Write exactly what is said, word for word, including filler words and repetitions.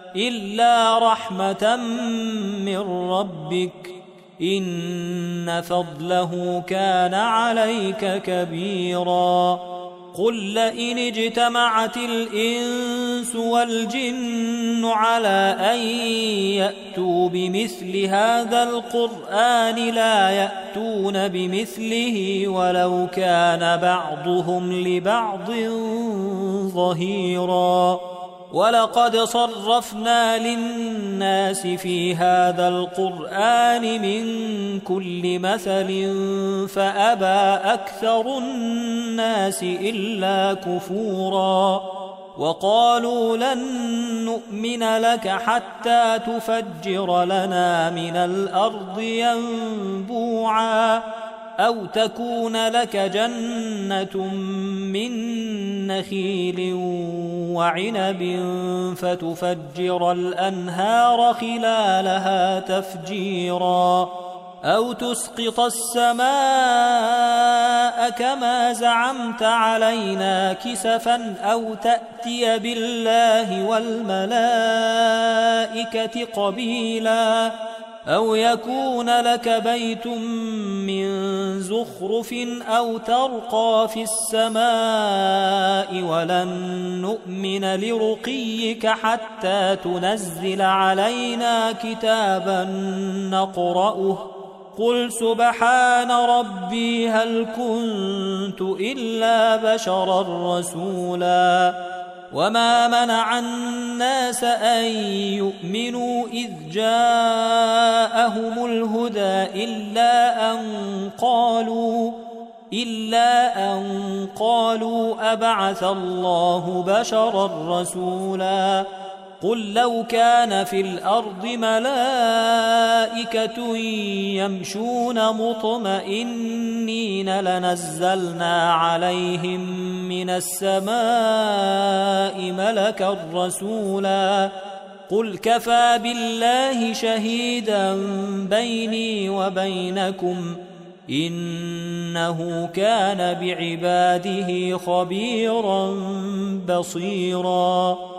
إلا رحمة من ربك إن فضله كان عليك كبيرا. قل لئن اجتمعت الإنس والجن على أن يأتوا بمثل هذا القرآن لا يأتون بمثله ولو كان بعضهم لبعض ظهيرا. ولقد صرفنا للناس في هذا القرآن من كل مثل فأبى أكثر الناس إلا كفورا. وقالوا لن نؤمن لك حتى تفجر لنا من الأرض ينبوعا أو تكون لك جنة من نخيل وعنب فتفجر الأنهار خلالها تفجيرا أو تسقط السماء كما زعمت علينا كسفا أو تأتي بالله والملائكة قبيلا أو يكون لك بيت من زخرف أو ترقى في السماء ولن نؤمن لرقيك حتى تنزل علينا كتابا نقرأه قل سبحان ربي هل كنت إلا بشرا رسولا. وما منع الناس أن يؤمنوا إذ جاءهم الهدى إلا أن قالوا إلا أن قالوا أبعث الله بشرا رسولا. قل لو كان في الأرض ملائكة يمشون مطمئنين لنزلنا عليهم من السماء ملكا رسولا. قل كفى بالله شهيدا بيني وبينكم إنه كان بعباده خبيرا بصيرا.